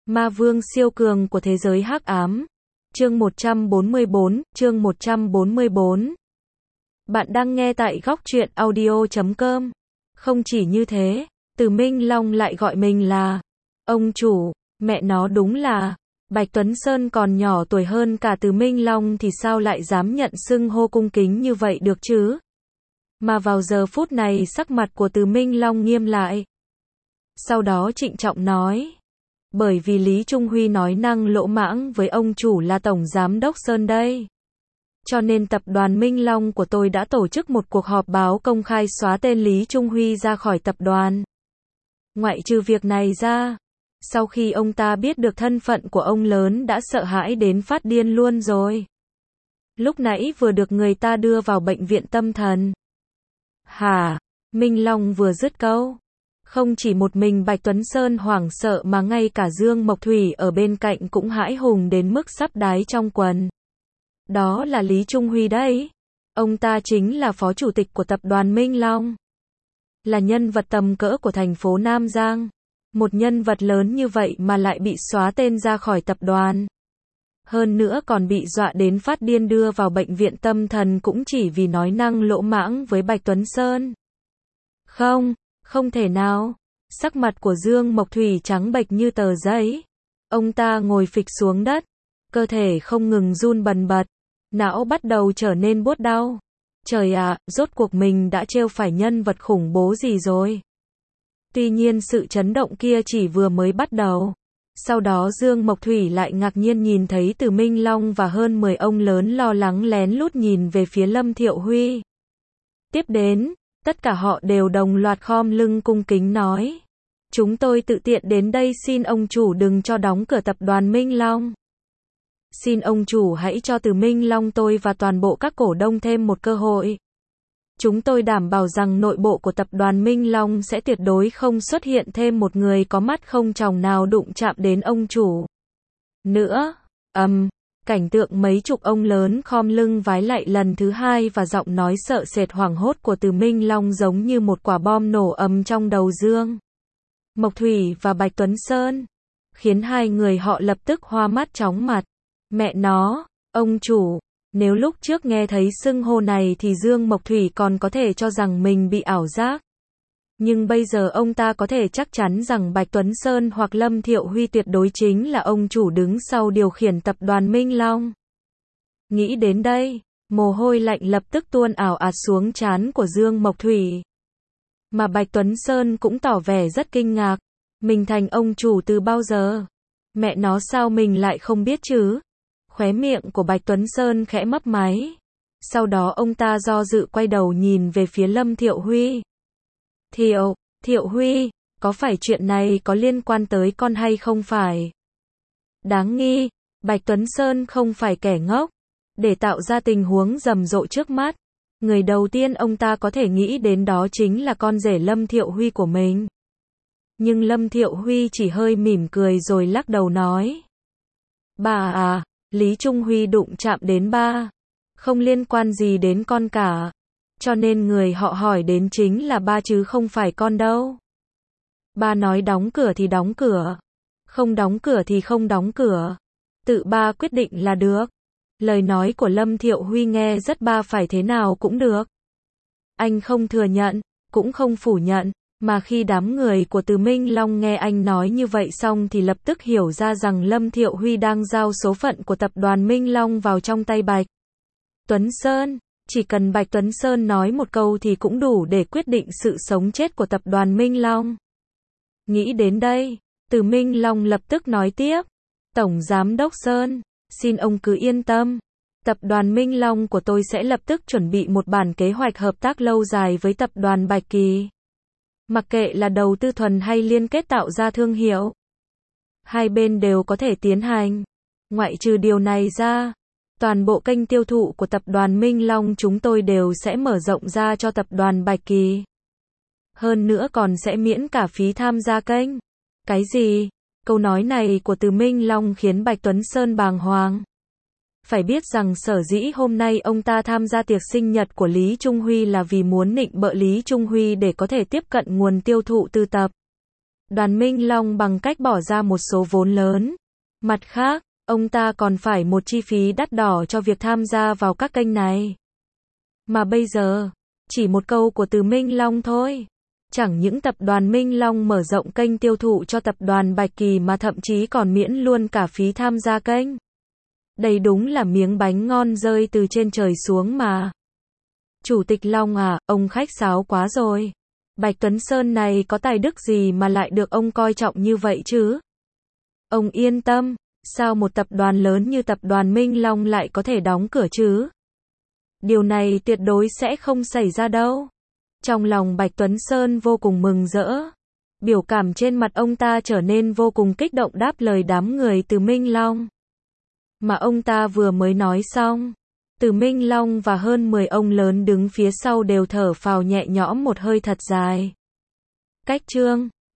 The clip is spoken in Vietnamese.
Ma vương siêu cường của thế giới hắc ám. Chương 144, chương 144. Bạn đang nghe tại góc truyện audio.com. Không chỉ như thế, Từ Minh Long lại gọi mình là ông chủ, mẹ nó đúng là Bạch Tuấn Sơn còn nhỏ tuổi hơn cả Từ Minh Long thì sao lại dám nhận xưng hô cung kính như vậy được chứ? Mà vào giờ phút này sắc mặt của Từ Minh Long nghiêm lại. Sau đó trịnh trọng nói, bởi vì Lý Trung Huy nói năng lỗ mãng với ông chủ là Tổng Giám đốc Sơn đây. Cho nên tập đoàn Minh Long của tôi đã tổ chức một cuộc họp báo công khai xóa tên Lý Trung Huy ra khỏi tập đoàn. Ngoại trừ việc này ra, sau khi ông ta biết được thân phận của ông lớn đã sợ hãi đến phát điên luôn rồi. Lúc nãy vừa được người ta đưa vào bệnh viện tâm thần. Hả? Minh Long vừa dứt câu. Không chỉ một mình Bạch Tuấn Sơn hoảng sợ mà ngay cả Dương Mộc Thủy ở bên cạnh cũng hãi hùng đến mức sắp đái trong quần. Đó là Lý Trung Huy đấy. Ông ta chính là phó chủ tịch của tập đoàn Minh Long. Là nhân vật tầm cỡ của thành phố Nam Giang. Một nhân vật lớn như vậy mà lại bị xóa tên ra khỏi tập đoàn. Hơn nữa còn bị dọa đến phát điên đưa vào bệnh viện tâm thần cũng chỉ vì nói năng lỗ mãng với Bạch Tuấn Sơn. Không thể nào. Sắc mặt của Dương Mộc Thủy trắng bệch như tờ giấy. Ông ta ngồi phịch xuống đất. Cơ thể không ngừng run bần bật. Não bắt đầu trở nên buốt đau. Trời ạ, rốt cuộc mình đã trêu phải nhân vật khủng bố gì rồi. Tuy nhiên sự chấn động kia chỉ vừa mới bắt đầu. Sau đó Dương Mộc Thủy lại ngạc nhiên nhìn thấy Từ Minh Long và hơn 10 ông lớn lo lắng lén lút nhìn về phía Lâm Thiệu Huy. Tiếp đến, tất cả họ đều đồng loạt khom lưng cung kính nói. Chúng tôi tự tiện đến đây xin ông chủ đừng cho đóng cửa tập đoàn Minh Long. Xin ông chủ hãy cho Từ Minh Long tôi và toàn bộ các cổ đông thêm một cơ hội. Chúng tôi đảm bảo rằng nội bộ của tập đoàn Minh Long sẽ tuyệt đối không xuất hiện thêm một người có mắt không tròng nào đụng chạm đến ông chủ. Nữa, cảnh tượng mấy chục ông lớn khom lưng vái lạy lần thứ hai và giọng nói sợ sệt hoảng hốt của Từ Minh Long giống như một quả bom nổ trong đầu Dương Mộc Thủy và Bạch Tuấn Sơn, khiến hai người họ lập tức hoa mắt chóng mặt. Mẹ nó, ông chủ. Nếu lúc trước nghe thấy xưng hô này thì Dương Mộc Thủy còn có thể cho rằng mình bị ảo giác. Nhưng bây giờ ông ta có thể chắc chắn rằng Bạch Tuấn Sơn hoặc Lâm Thiệu Huy tuyệt đối chính là ông chủ đứng sau điều khiển tập đoàn Minh Long. Nghĩ đến đây, mồ hôi lạnh lập tức tuôn ảo ạt xuống trán của Dương Mộc Thủy. Mà Bạch Tuấn Sơn cũng tỏ vẻ rất kinh ngạc. Mình thành ông chủ từ bao giờ? Mẹ nó sao mình lại không biết chứ? Khóe miệng của Bạch Tuấn Sơn khẽ mấp máy. Sau đó ông ta do dự quay đầu nhìn về phía Lâm Thiệu Huy. Thiệu Huy, có phải chuyện này có liên quan tới con hay không phải? Đáng nghi, Bạch Tuấn Sơn không phải kẻ ngốc. Để tạo ra tình huống rầm rộ trước mắt, người đầu tiên ông ta có thể nghĩ đến đó chính là con rể Lâm Thiệu Huy của mình. Nhưng Lâm Thiệu Huy chỉ hơi mỉm cười rồi lắc đầu nói. Bà à, Lý Trung Huy đụng chạm đến ba. Không liên quan gì đến con cả. Cho nên người họ hỏi đến chính là ba chứ không phải con đâu. Ba nói đóng cửa thì đóng cửa. Không đóng cửa thì không đóng cửa. Tự ba quyết định là được. Lời nói của Lâm Thiệu Huy nghe rất ba phải thế nào cũng được. Anh không thừa nhận, cũng không phủ nhận. Mà khi đám người của Từ Minh Long nghe anh nói như vậy xong thì lập tức hiểu ra rằng Lâm Thiệu Huy đang giao số phận của tập đoàn Minh Long vào trong tay Bạch Tuấn Sơn. Chỉ cần Bạch Tuấn Sơn nói một câu thì cũng đủ để quyết định sự sống chết của tập đoàn Minh Long. Nghĩ đến đây, Từ Minh Long lập tức nói tiếp. Tổng Giám đốc Sơn, xin ông cứ yên tâm. Tập đoàn Minh Long của tôi sẽ lập tức chuẩn bị một bản kế hoạch hợp tác lâu dài với tập đoàn Bạch Kỳ. Mặc kệ là đầu tư thuần hay liên kết tạo ra thương hiệu, hai bên đều có thể tiến hành. Ngoại trừ điều này ra, toàn bộ kênh tiêu thụ của tập đoàn Minh Long chúng tôi đều sẽ mở rộng ra cho tập đoàn Bạch Kỳ. Hơn nữa còn sẽ miễn cả phí tham gia kênh. Cái gì? Câu nói này của Từ Minh Long khiến Bạch Tuấn Sơn bàng hoàng. Phải biết rằng sở dĩ hôm nay ông ta tham gia tiệc sinh nhật của Lý Trung Huy là vì muốn nịnh bợ Lý Trung Huy để có thể tiếp cận nguồn tiêu thụ từ tập Đoàn Minh Long bằng cách bỏ ra một số vốn lớn. Mặt khác, ông ta còn phải một chi phí đắt đỏ cho việc tham gia vào các kênh này. Mà bây giờ, chỉ một câu của từ Minh Long thôi. Chẳng những tập đoàn Minh Long mở rộng kênh tiêu thụ cho tập đoàn Bạch Kỳ mà thậm chí còn miễn luôn cả phí tham gia kênh. Đây đúng là miếng bánh ngon rơi từ trên trời xuống mà. Chủ tịch Long à, ông khách sáo quá rồi. Bạch Tuấn Sơn này có tài đức gì mà lại được ông coi trọng như vậy chứ? Ông yên tâm, sao một tập đoàn lớn như tập đoàn Minh Long lại có thể đóng cửa chứ? Điều này tuyệt đối sẽ không xảy ra đâu. Trong lòng Bạch Tuấn Sơn vô cùng mừng rỡ. Biểu cảm trên mặt ông ta trở nên vô cùng kích động đáp lời đám người từ Minh Long. Mà ông ta vừa mới nói xong, từ Minh Long và hơn 10 ông lớn đứng phía sau đều thở phào nhẹ nhõm một hơi thật dài. Cách chương